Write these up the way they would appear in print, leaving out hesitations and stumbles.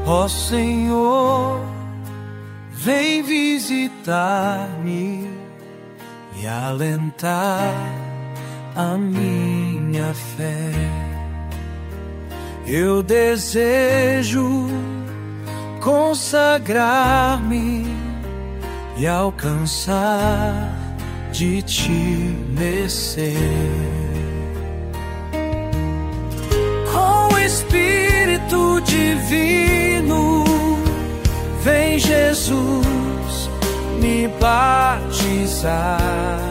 Ó Senhor, vem visitar-me e alentar a minha fé. Eu desejo consagrar-me e alcançar de ti mercê. Com o Espírito Divino, vem Jesus me batizar.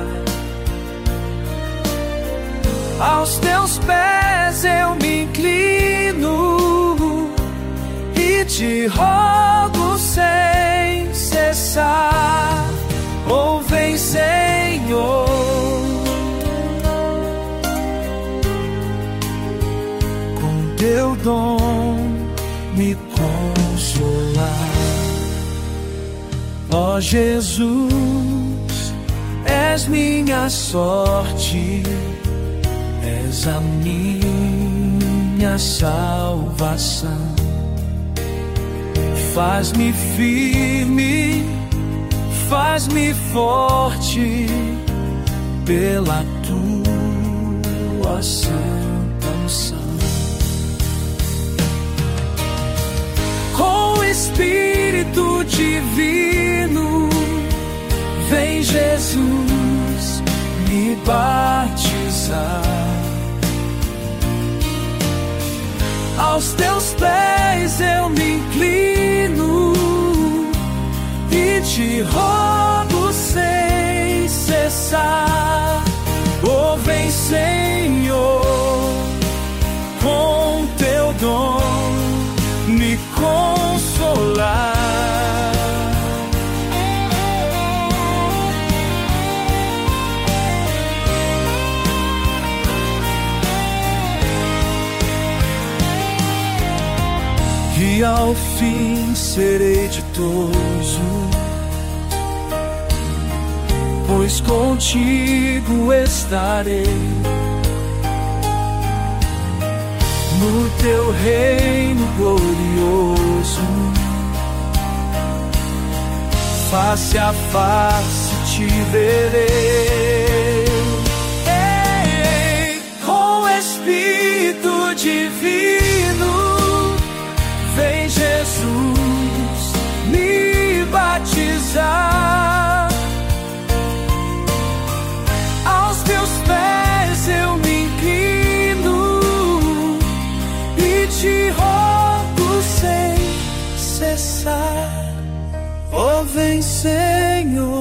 Aos teus pés eu me inclino e te rogo sem cessar. Oh, vem, Senhor, com teu dom me consolar. Ó Jesus, és minha sorte, és a minha salvação. Faz-me firme, faz-me forte pela tua santa unção. Com o Espírito Divino, vem Jesus me batizar. Aos teus pés eu me inclino e te rogo sem cessar. Oh, vem, Senhor, com teu dom me consolar. E ao fim serei ditoso, pois contigo estarei no teu reino glorioso. Face a face te verei. Ei, com Espírito Divino, vem Jesus me batizar. Aos teus pés eu me inclino e te rogo sem cessar. Oh, vem, Senhor,